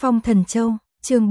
Phong Thần Châu, chương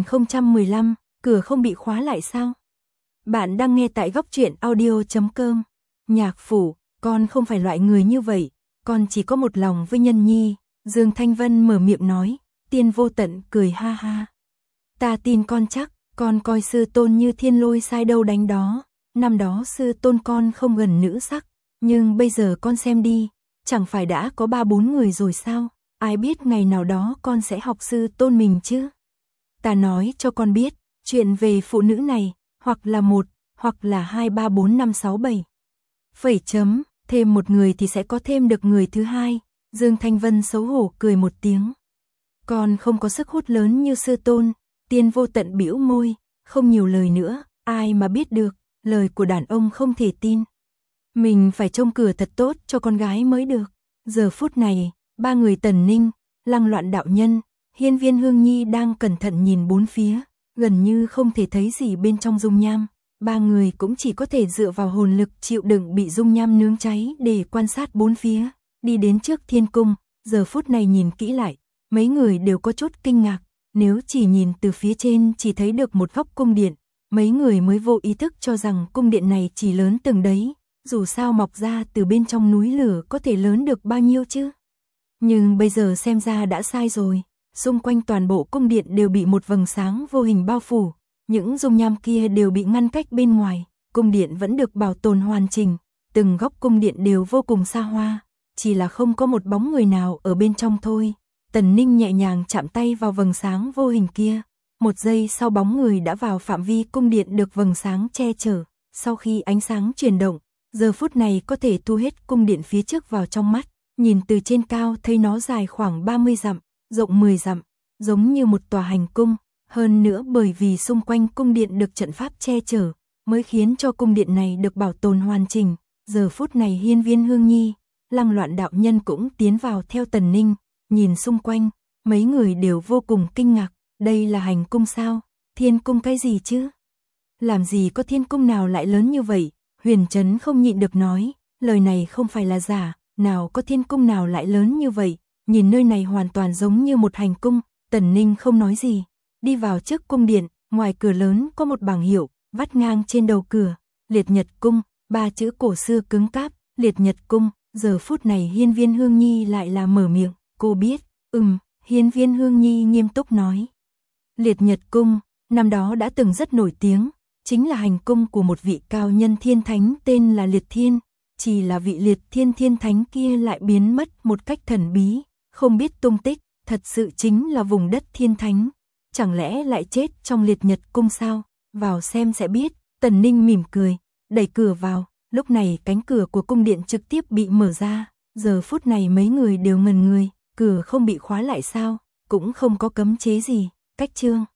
4015, cửa không bị khóa lại sao? Bạn đang nghe tại góc truyện audio.com. Nhạc phủ, con không phải loại người như vậy, con chỉ có một lòng với Nhân Nhi. Dương Thanh Vân mở miệng nói, Tiên Vô Tận cười ha ha. Ta tin con chắc, con coi sư tôn như thiên lôi sai đâu đánh đó. Năm đó sư tôn con không gần nữ sắc, nhưng bây giờ con xem đi, chẳng phải đã có 3-4 người rồi sao? Ai biết ngày nào đó con sẽ học sư tôn mình chứ? Ta nói cho con biết, chuyện về phụ nữ này, hoặc là 1, hoặc là 2, 3, 4, 5, 6, 7. Phẩy chấm, thêm một người thì sẽ có thêm được người thứ hai. Dương Thanh Vân xấu hổ cười một tiếng. Con không có sức hút lớn như sư tôn. Tiên Vô Tận bĩu môi, không nhiều lời nữa, ai mà biết được, lời của đàn ông không thể tin. Mình phải trông cửa thật tốt cho con gái mới được. Giờ phút này, ba người Tần Ninh, Lăng Loạn đạo nhân, Hiên Viên Hương Nhi đang cẩn thận nhìn bốn phía, gần như không thể thấy gì bên trong dung nham. Ba người cũng chỉ có thể dựa vào hồn lực chịu đựng bị dung nham nướng cháy để quan sát bốn phía. Đi đến trước thiên cung, giờ phút này nhìn kỹ lại, mấy người đều có chút kinh ngạc. Nếu chỉ nhìn từ phía trên chỉ thấy được một góc cung điện, mấy người mới vô ý thức cho rằng cung điện này chỉ lớn từng đấy, dù sao mọc ra từ bên trong núi lửa có thể lớn được bao nhiêu chứ. Nhưng bây giờ xem ra đã sai rồi, xung quanh toàn bộ cung điện đều bị một vầng sáng vô hình bao phủ, những dung nham kia đều bị ngăn cách bên ngoài, cung điện vẫn được bảo tồn hoàn chỉnh, từng góc cung điện đều vô cùng xa hoa, chỉ là không có một bóng người nào ở bên trong thôi. Tần Ninh nhẹ nhàng chạm tay vào vầng sáng vô hình kia, một giây sau bóng người đã vào phạm vi cung điện được vầng sáng che chở. Sau khi ánh sáng chuyển động, giờ phút này có thể thu hết cung điện phía trước vào trong mắt, nhìn từ trên cao thấy nó dài khoảng 30 dặm, rộng 10 dặm, giống như một tòa hành cung. Hơn nữa bởi vì xung quanh cung điện được trận pháp che chở, mới khiến cho cung điện này được bảo tồn hoàn chỉnh. Giờ phút này Hiên Viên Hương Nhi, Lăng Loạn đạo nhân cũng tiến vào theo Tần Ninh. Nhìn xung quanh, mấy người đều vô cùng kinh ngạc, đây là hành cung sao? Thiên cung cái gì chứ? Làm gì có thiên cung nào lại lớn như vậy? Huyền Trấn không nhịn được nói, lời này không phải là giả, nào có thiên cung nào lại lớn như vậy? Nhìn nơi này hoàn toàn giống như một hành cung. Tần Ninh không nói gì, đi vào trước cung điện, ngoài cửa lớn có một bảng hiệu, vắt ngang trên đầu cửa, Liệt Nhật Cung, 3 chữ cổ xưa cứng cáp, Liệt Nhật Cung. Giờ phút này Hiên Viên Hương Nhi lại là mở miệng. Cô biết, Hiên Viên Hương Nhi nghiêm túc nói. Liệt Nhật Cung, năm đó đã từng rất nổi tiếng, chính là hành cung của một vị cao nhân thiên thánh tên là Liệt Thiên. Chỉ là vị Liệt Thiên thánh kia lại biến mất một cách thần bí, không biết tung tích, thật sự chính là vùng đất thiên thánh. Chẳng lẽ lại chết trong Liệt Nhật Cung sao? Vào xem sẽ biết. Tần Ninh mỉm cười, đẩy cửa vào, lúc này cánh cửa của cung điện trực tiếp bị mở ra. Giờ phút này mấy người đều ngần người. Cửa không bị khóa lại sao? Cũng không có cấm chế gì. Cách chương